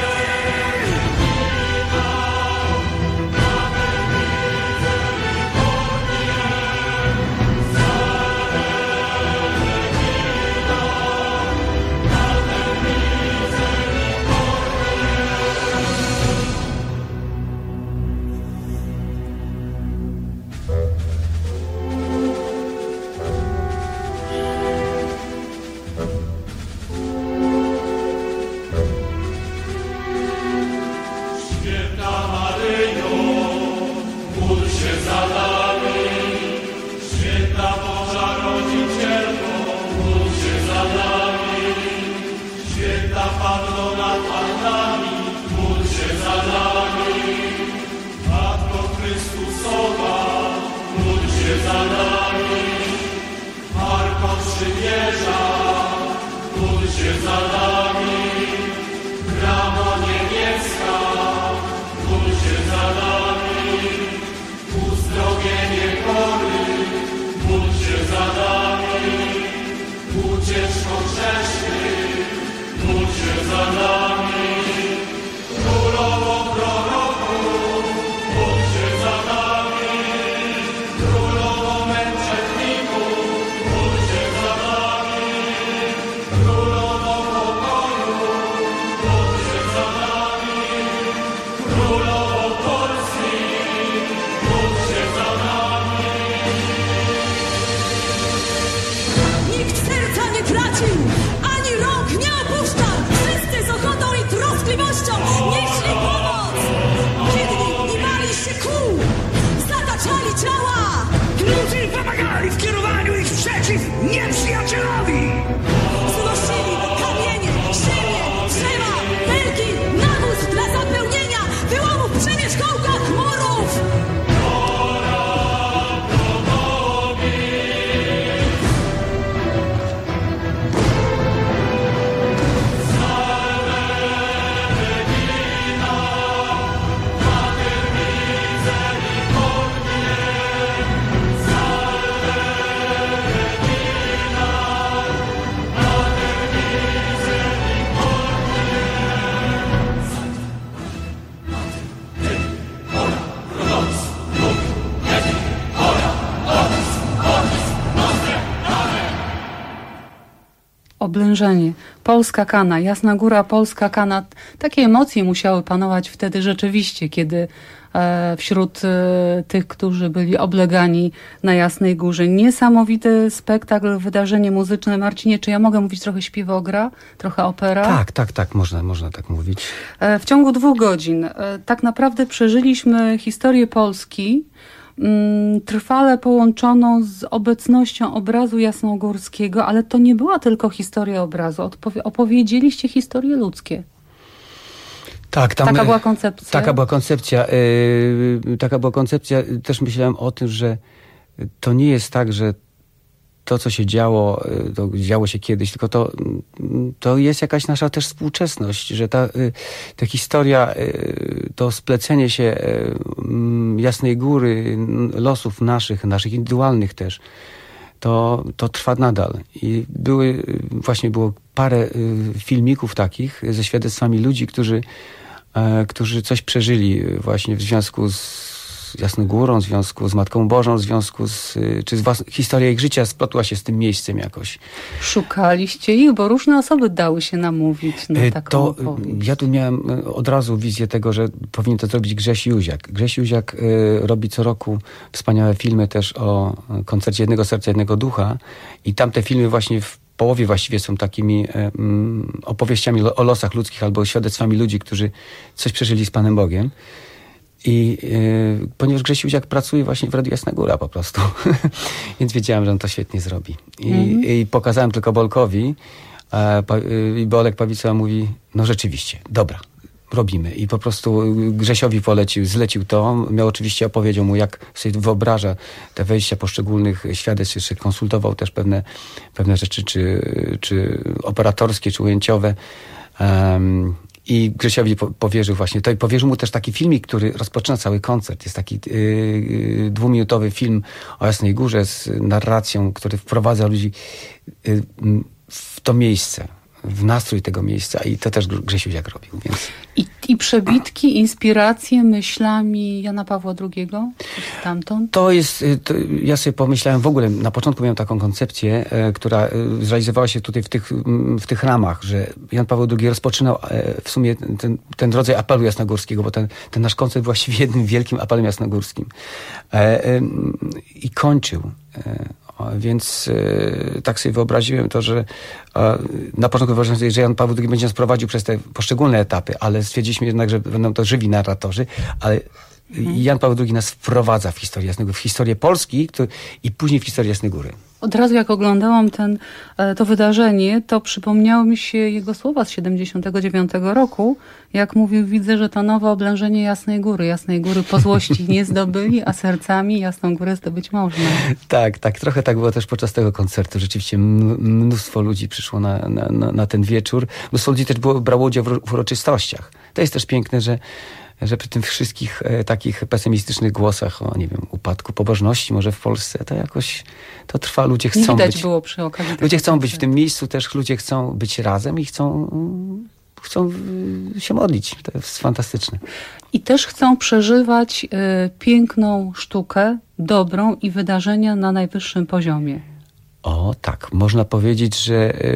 Oblężenie, Polska Kana, Jasna Góra, Polska Kana. Takie emocje musiały panować wtedy rzeczywiście, kiedy wśród tych, którzy byli oblegani na Jasnej Górze. Niesamowity spektakl, wydarzenie muzyczne. Marcinie, czy ja mogę mówić trochę śpiewogra, trochę opera? Tak, można tak mówić. W ciągu 2 godzin tak naprawdę przeżyliśmy historię Polski, trwale połączoną z obecnością obrazu jasnogórskiego, ale to nie była tylko historia obrazu. Opowiedzieliście historie ludzkie. Tak, taka była koncepcja. Taka była koncepcja. Też myślałem o tym, że to nie jest tak, że to, co się działo, to działo się kiedyś, tylko to jest jakaś nasza też współczesność, że ta historia, to splecenie się Jasnej Góry, losów naszych indywidualnych też, to trwa nadal. I było parę filmików takich ze świadectwami ludzi, którzy coś przeżyli właśnie w związku z Jasną Górą, w związku z Matką Bożą, w związku historia ich życia splotła się z tym miejscem jakoś. Szukaliście ich, bo różne osoby dały się namówić na taką opowieść. Ja tu miałem od razu wizję tego, że powinien to zrobić Grześ Józiak. Grześ Józiak robi co roku wspaniałe filmy też o koncercie Jednego Serca, Jednego Ducha i tamte filmy właśnie w połowie właściwie są takimi opowieściami o losach ludzkich albo świadectwami ludzi, którzy coś przeżyli z Panem Bogiem. I ponieważ Grześ Józiak pracuje właśnie w Radiu Jasna Góra po prostu, więc wiedziałem, że on to świetnie zrobi. I pokazałem tylko Bolkowi i Bolek Pawica mówi, no rzeczywiście, dobra, robimy. I po prostu Grzesiowi zlecił to. Miał oczywiście, opowiedział mu, jak sobie wyobraża te wejścia poszczególnych świadectw, jeszcze konsultował też pewne rzeczy, czy operatorskie, czy ujęciowe. I Grzesiowi powierzył właśnie to i powierzył mu też taki filmik, który rozpoczyna cały koncert. Jest taki 2-minutowy film o Jasnej Górze z narracją, który wprowadza ludzi w to miejsce, w nastrój tego miejsca i to też Grzesiu jak robił. Więc... I przebitki, inspiracje myślami Jana Pawła II? Stamtąd? Ja sobie pomyślałem, w ogóle na początku miałem taką koncepcję, która zrealizowała się tutaj w tych ramach, że Jan Paweł II rozpoczynał w sumie ten rodzaj apelu jasnogórskiego, bo ten nasz koncert właściwie jednym wielkim apelem jasnogórskim. I kończył. Więc tak sobie wyobraziłem to, że na początku wyobraziłem sobie, że Jan Paweł II będzie nas prowadził przez te poszczególne etapy, ale stwierdziliśmy jednak, że będą to żywi narratorzy, ale Jan Paweł II nas wprowadza w historię Jasnej Góry, w historię Polski i później w historię Jasnej Góry. Od razu jak oglądałam to wydarzenie, to przypomniało mi się jego słowa z 79 roku, jak mówił, widzę, że to nowe oblężenie Jasnej Góry po złości nie zdobyli, a sercami Jasną Górę zdobyć można. Tak, trochę tak było też podczas tego koncertu. Rzeczywiście mnóstwo ludzi przyszło na ten wieczór. Mnóstwo ludzi też brało udział w uroczystościach. To jest też piękne, że przy tym wszystkich takich pesymistycznych głosach o, nie wiem, upadku pobożności może w Polsce, to jakoś to trwa. Ludzie chcą widać być. Było przy okazji. Ludzie chcą być w tym miejscu, też ludzie chcą być razem i chcą się modlić. To jest fantastyczne. I też chcą przeżywać piękną sztukę, dobrą i wydarzenia na najwyższym poziomie. O tak, można powiedzieć,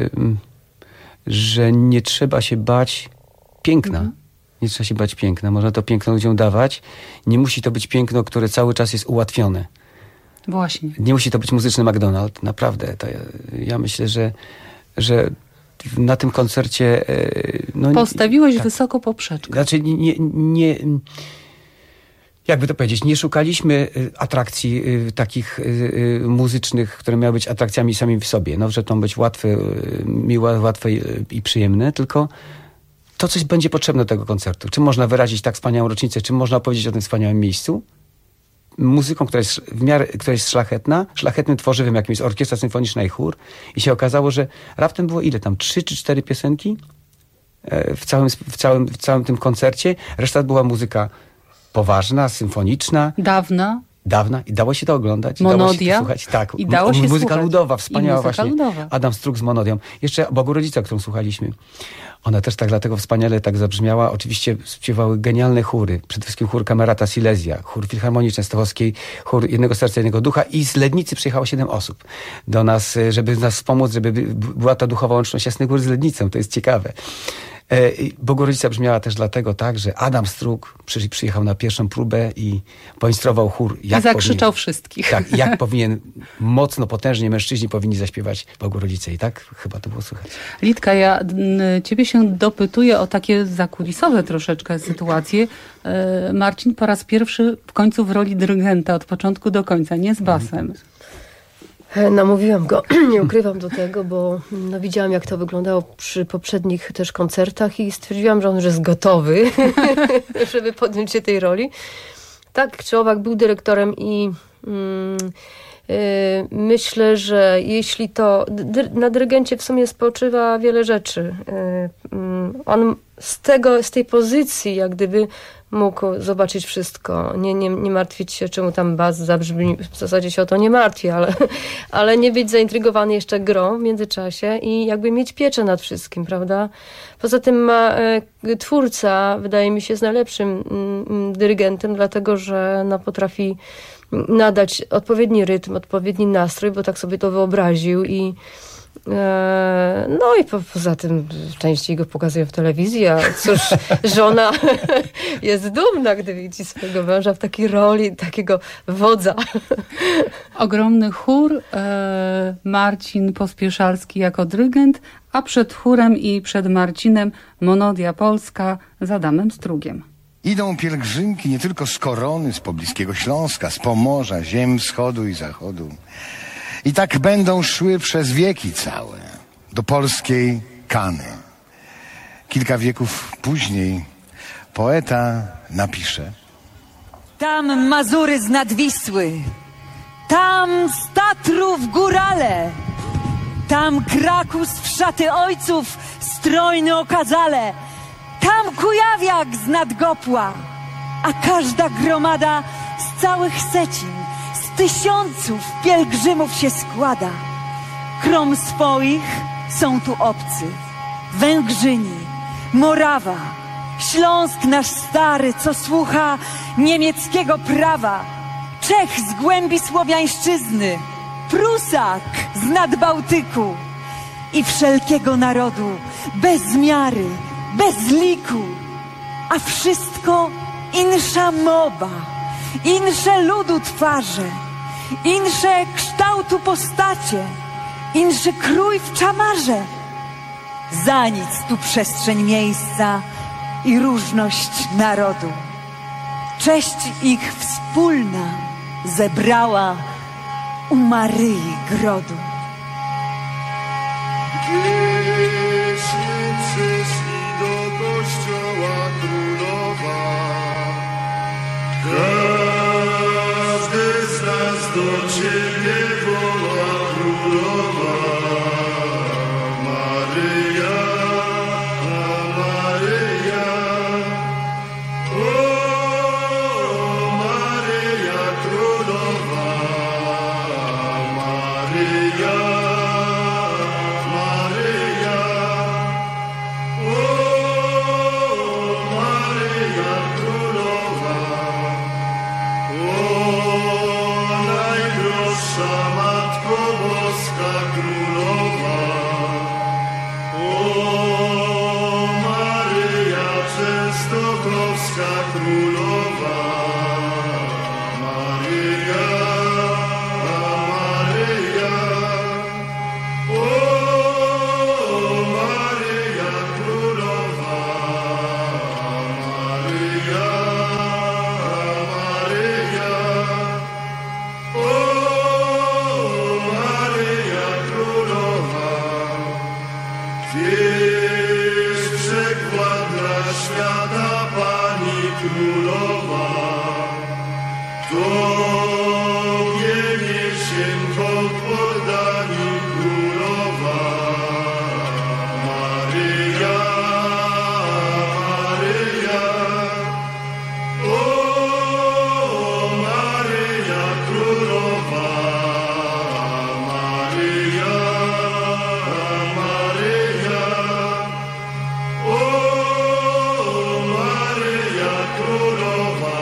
że nie trzeba się bać piękna. Nie trzeba się bać piękna. Można to piękno ludziom dawać. Nie musi to być piękno, które cały czas jest ułatwione. Właśnie. Nie musi to być muzyczny McDonald's. Naprawdę. Ja myślę, że na tym koncercie... Postawiłeś wysoko poprzeczkę. Znaczy nie jakby to powiedzieć, nie szukaliśmy atrakcji takich muzycznych, które miały być atrakcjami sami w sobie. No, że to ma być miłe, łatwe i przyjemne, tylko to coś będzie potrzebne do tego koncertu. Czym można wyrazić tak wspaniałą rocznicę, czym można opowiedzieć o tym wspaniałym miejscu? Muzyką, która jest szlachetnym tworzywem, jakim jest orkiestra symfoniczna i chór. I się okazało, że raptem było ile tam? 3 czy 4 piosenki w całym tym koncercie. Reszta była muzyka poważna, symfoniczna. Dawna i dało się to oglądać. Monodia. Dało się to słuchać. Tak, i dało się muzyka słuchać. Ludowa, wspaniała muzyka właśnie. Ludowa. Adam Struk z Monodią. Jeszcze Bogorodzica, którą słuchaliśmy. Ona też tak dlatego wspaniale tak zabrzmiała. Oczywiście śpiewały genialne chóry. Przede wszystkim chór Kamerata Silesia, chór Filharmonii Częstochowskiej, chór Jednego Serca, Jednego Ducha i z Lednicy przyjechało 7 osób do nas, żeby nas wspomóc, żeby była ta duchowa łączność Jasnej Góry z Lednicą. To jest ciekawe. Bogorodzica brzmiała też dlatego tak, że Adam Struk przyjechał na pierwszą próbę i poinstruował chór. I zakrzyczał wszystkich. Tak, jak powinien mocno, potężnie mężczyźni powinni zaśpiewać Bogorodzicę. I tak chyba to było słychać. Litka, ja ciebie się dopytuję o takie zakulisowe troszeczkę sytuacje. Marcin po raz pierwszy w końcu w roli dyrygenta od początku do końca, nie z basem. Namówiłam go, nie ukrywam do tego, bo widziałam, jak to wyglądało przy poprzednich też koncertach i stwierdziłam, że on już jest gotowy, żeby podjąć się tej roli. Tak czy owak był dyrektorem i Myślę, że jeśli to... Na dyrygencie w sumie spoczywa wiele rzeczy. On z tej pozycji jak gdyby mógł zobaczyć wszystko. Nie martwić się, czemu tam bas zabrzmi. W zasadzie się o to nie martwi, ale nie być zaintrygowany jeszcze grą w międzyczasie i jakby mieć pieczę nad wszystkim, prawda? Poza tym twórca, wydaje mi się, jest najlepszym dyrygentem, dlatego że potrafi nadać odpowiedni rytm, odpowiedni nastrój, bo tak sobie to wyobraził i poza tym częściej go pokazują w telewizji, a cóż, żona jest dumna, gdy widzi swojego męża w takiej roli takiego wodza. Ogromny chór, Marcin Pospieszalski jako dyrygent, a przed chórem i przed Marcinem Monodia Polska z Adamem Strugiem. Idą pielgrzymki nie tylko z Korony, z pobliskiego Śląska, z Pomorza, ziem wschodu i zachodu. I tak będą szły przez wieki całe do polskiej Kany. Kilka wieków później poeta napisze: tam Mazury z nad Wisły, tam z Tatrów górale, tam Krakus w szaty ojców strojny okazale, tam Kujawiak z nad Gopła, a każda gromada z całych Secin, z tysiąców pielgrzymów się składa. Krom swoich są tu obcy, Węgrzyni, Morawa, Śląsk nasz stary, co słucha niemieckiego prawa, Czech z głębi słowiańszczyzny, Prusak z nad Bałtyku i wszelkiego narodu, bez miary, bez liku, a wszystko insza moba, insze ludu twarze, insze kształtu postacie, inszy krój w czamarze. Za nic tu przestrzeń miejsca i różność narodu. Cześć ich wspólna zebrała u Maryi Grodu. Gdyśmy przyszli do kościoła królowa, każdy z nas do ciebie woła królowa. Maryja, Maryja, o Maryja królowa, Maryja, Maryja, o Maryja królowa, o najdroższa Matko Boska królowa, o Maryja Częstochowska królowa, Maryja, Maryja, o Maryja królowa, Maryja, Maryja, o Maryja królowa. Tyś przekładra świata Pani królowa, Tobie niesienko poddani królowa. Maryja, Maryja, o Maryja królowa, Maryja, Maryja, o Maryja królowa.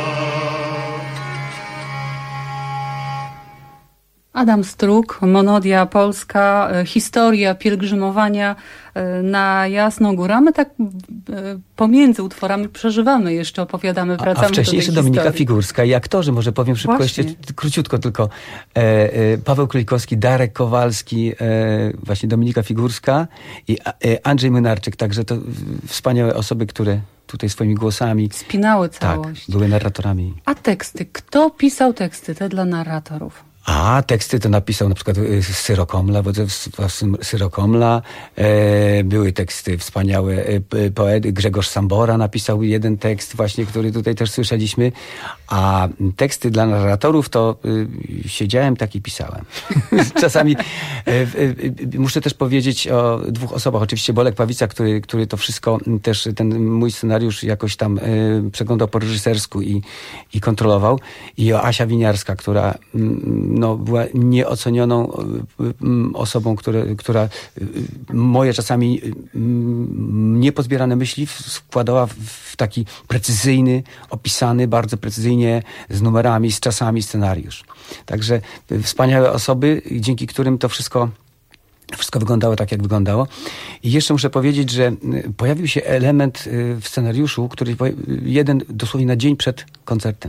Adam Strug, Monodia Polska, historia pielgrzymowania na Jasną Górę. My tak pomiędzy utworami przeżywamy jeszcze, opowiadamy, wracamy a wcześniej jeszcze Dominika Figurska i aktorzy, może powiem szybko, Właśnie. jeszcze króciutko tylko. Paweł Królikowski, Darek Kowalski, właśnie Dominika Figurska i Andrzej Mynarczyk. Także to wspaniałe osoby, które tutaj swoimi głosami spinały całość. Tak, były narratorami. A teksty? Kto pisał teksty te dla narratorów? A teksty to napisał na przykład Syrokomla, Syrokomla. Były teksty wspaniałe. Poet Grzegorz Sambora napisał jeden tekst właśnie, który tutaj też słyszeliśmy. A teksty dla narratorów to siedziałem tak i pisałem. Czasami muszę też powiedzieć o dwóch osobach. Oczywiście Bolek Pawica, który to wszystko też, ten mój scenariusz jakoś tam przeglądał po reżysersku i kontrolował. I o Asia Winiarska, która była nieocenioną osobą, która moje czasami niepozbierane myśli składała w taki precyzyjny, opisany, bardzo precyzyjnie z numerami, z czasami scenariusz. Także wspaniałe osoby, dzięki którym to wszystko wyglądało tak, jak wyglądało. I jeszcze muszę powiedzieć, że pojawił się element w scenariuszu, który jeden dosłownie na dzień przed koncertem.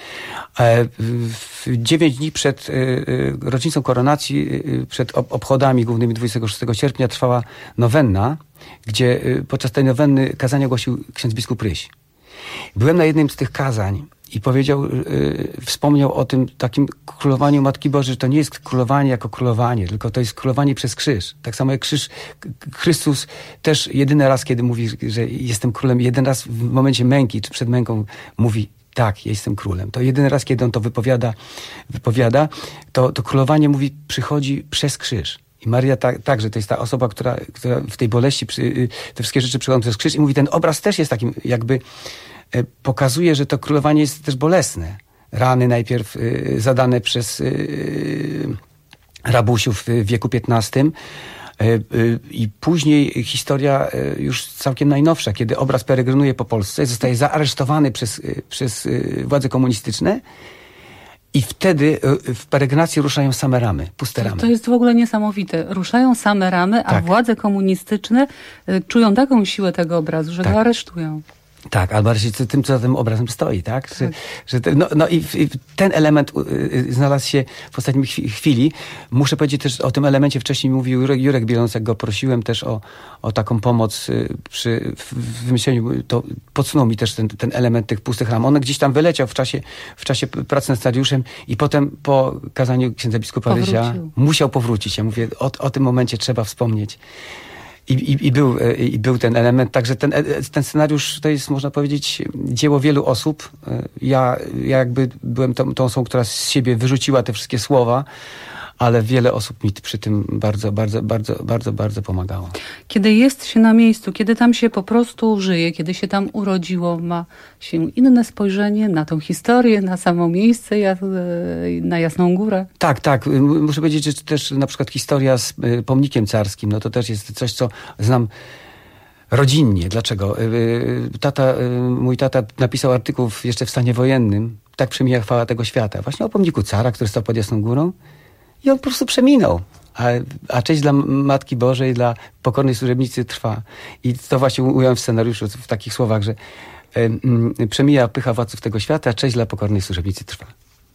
9 dni przed rocznicą koronacji, przed obchodami głównymi 26 sierpnia trwała nowenna, gdzie podczas tej nowenny kazania głosił ksiądz biskup Ryś. Byłem na jednym z tych kazań i wspomniał o tym takim królowaniu Matki Bożej, że to nie jest królowanie jako królowanie, tylko to jest królowanie przez krzyż. Tak samo jak krzyż, Chrystus też jedyny raz, kiedy mówi, że jestem królem, jeden raz w momencie męki, czy przed męką mówi, tak, ja jestem królem. To jedyny raz, kiedy on to wypowiada, to królowanie przychodzi przez krzyż. I Maria także to jest ta osoba, która w tej boleści te wszystkie rzeczy przychodzą przez krzyż i mówi, ten obraz też jest takim jakby pokazuje, że to królowanie jest też bolesne. Rany najpierw zadane przez rabusiów w wieku XV i później historia już całkiem najnowsza, kiedy obraz peregrynuje po Polsce, zostaje zaaresztowany przez władze komunistyczne i wtedy w peregrynację ruszają same ramy, puste ramy. To jest w ogóle niesamowite. Ruszają same ramy, a władze komunistyczne czują taką siłę tego obrazu, że go aresztują. Tak, albo raczej tym, co za tym obrazem stoi, tak? I ten element znalazł się w ostatniej chwili. Muszę powiedzieć też o tym elemencie, wcześniej mówił Jurek Bieląc, jak go prosiłem też o taką pomoc przy wymyśleniu, to podsunął mi też ten element tych pustych ram. On gdzieś tam wyleciał w czasie pracy nad scenariuszem i potem po kazaniu księdza biskupa Rysia musiał powrócić. Ja mówię, o tym momencie trzeba wspomnieć. I był ten element, także ten scenariusz to jest, można powiedzieć, dzieło wielu osób. Ja jakby byłem tą osobą, która z siebie wyrzuciła te wszystkie słowa, ale wiele osób mi przy tym bardzo pomagało. Kiedy jest się na miejscu, kiedy tam się po prostu żyje, kiedy się tam urodziło, ma się inne spojrzenie na tą historię, na samo miejsce, na Jasną Górę. Tak. Muszę powiedzieć, że też na przykład historia z pomnikiem carskim, no to też jest coś, co znam rodzinnie. Dlaczego? Mój tata napisał artykuł jeszcze w stanie wojennym, tak przemija chwała tego świata, właśnie o pomniku cara, który stał pod Jasną Górą. I on po prostu przeminął. A cześć dla Matki Bożej, dla pokornej służebnicy trwa. I to właśnie ująłem w scenariuszu w takich słowach, że przemija pycha władców tego świata, a cześć dla pokornej służebnicy trwa.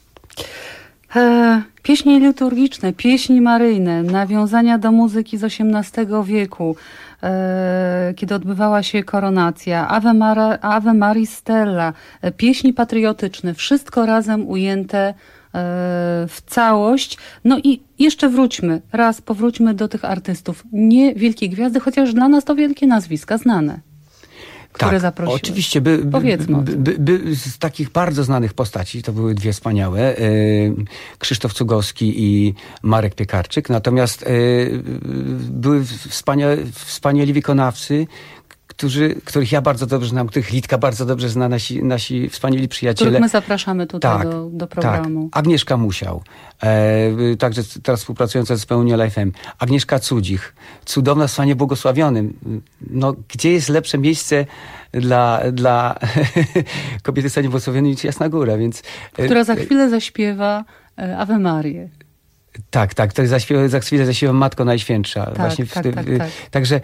Pieśni liturgiczne, pieśni maryjne, nawiązania do muzyki z XVIII wieku, kiedy odbywała się koronacja, Ave Maris Stella, pieśni patriotyczne, wszystko razem ujęte w całość. No i jeszcze powróćmy do tych artystów. Nie wielkie gwiazdy, chociaż dla nas to wielkie nazwiska znane, które zaprosiłeś. Oczywiście. Z takich bardzo znanych postaci, to były dwie wspaniałe, Krzysztof Cugowski i Marek Piekarczyk. Natomiast były wspaniali wykonawcy, których ja bardzo dobrze znam, których Litka bardzo dobrze zna, nasi wspaniali przyjaciele. Których my zapraszamy tutaj do programu. Tak. Agnieszka Musiał, także teraz współpracująca z zespołem New Life M. Agnieszka Cudzich, cudowna w stanie błogosławionym. No, gdzie jest lepsze miejsce dla kobiety w stanie błogosławionym niż Jasna Góra, więc... Która za chwilę zaśpiewa Ave Marię. Tak, to za chwilę zaśpiewam Matko Najświętsza. Tak, właśnie Także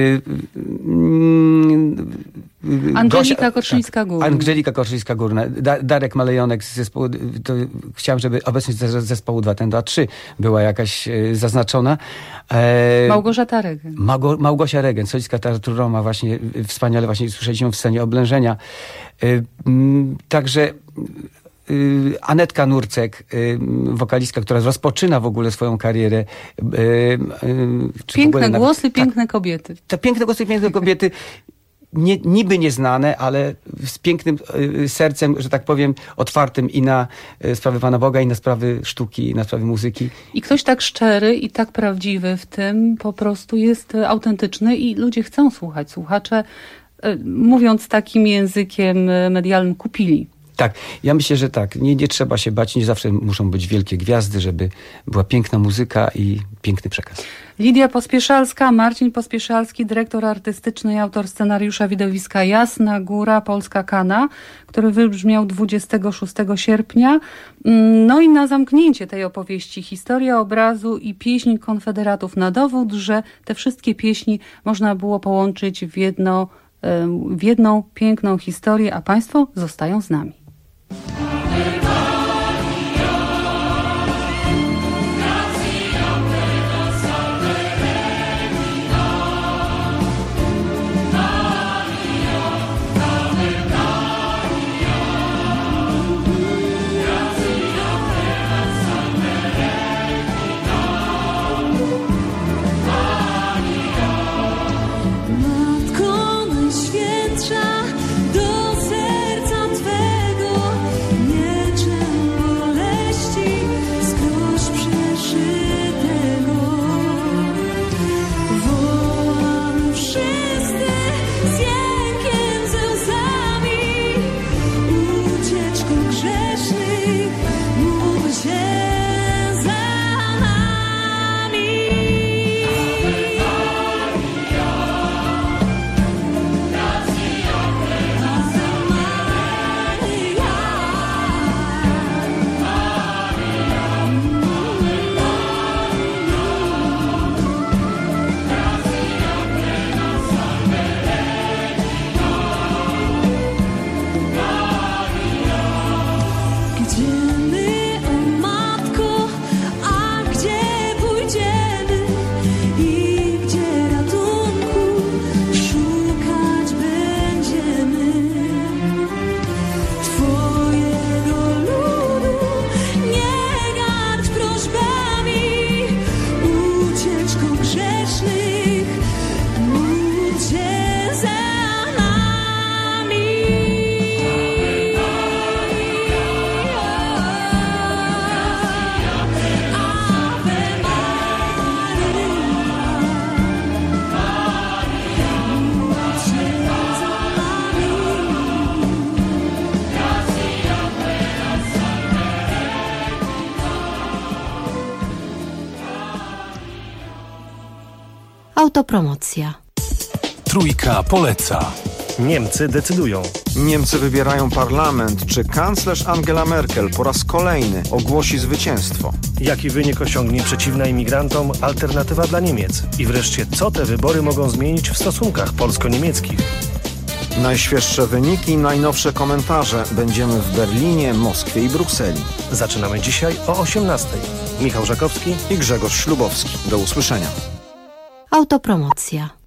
Angelika Korszyńska-Górna. Angelika Korszyńska-Górna. Darek Malejonek z zespołu, chciałem, żeby obecność zespołu 2, ten 2-3 była jakaś zaznaczona. Małgorzata Regen. Małgosia Regen, solistka Teatru Roma, właśnie wspaniale właśnie słyszeliśmy w scenie Oblężenia. Także Anetka Nurcek, wokalistka, która rozpoczyna w ogóle swoją karierę. Piękne głosy, piękne kobiety. Te piękne głosy, piękne kobiety. Niby nieznane, ale z pięknym sercem, że tak powiem, otwartym i na sprawy Pana Boga, i na sprawy sztuki, i na sprawy muzyki. I ktoś tak szczery i tak prawdziwy w tym po prostu jest autentyczny i ludzie chcą słuchać. Słuchacze, mówiąc takim językiem medialnym, kupili. Tak, ja myślę, że tak. Nie trzeba się bać, nie zawsze muszą być wielkie gwiazdy, żeby była piękna muzyka i piękny przekaz. Lidia Pospieszalska, Marcin Pospieszalski, dyrektor artystyczny i autor scenariusza widowiska Jasna Góra, Polska Kana, który wybrzmiał 26 sierpnia. No i na zamknięcie tej opowieści historia obrazu i pieśń Konfederatów na dowód, że te wszystkie pieśni można było połączyć w jedną piękną historię, a Państwo zostają z nami. Matko Najświętsza, do serca Twego mieczem boleści skroś przeszytego. Wołamy wszyscy z jękiem, ze łzami, ucieczką grzesznych, módl się za nami. Gdzie my, o Matko, a gdzie pójdziemy i gdzie ratunku szukać będziemy? Twojego ludu nie gardź prośbami, ucieczką grzesznych, módl się za nami. Autopromocja. Trójka poleca. Niemcy decydują. Niemcy wybierają parlament. Czy kanclerz Angela Merkel po raz kolejny ogłosi zwycięstwo? Jaki wynik osiągnie przeciwna imigrantom alternatywa dla Niemiec? I wreszcie, co te wybory mogą zmienić w stosunkach polsko-niemieckich? Najświeższe wyniki, najnowsze komentarze. Będziemy w Berlinie, Moskwie i Brukseli. Zaczynamy dzisiaj o 18:00. Michał Żakowski i Grzegorz Ślubowski. Do usłyszenia. Autopromocja.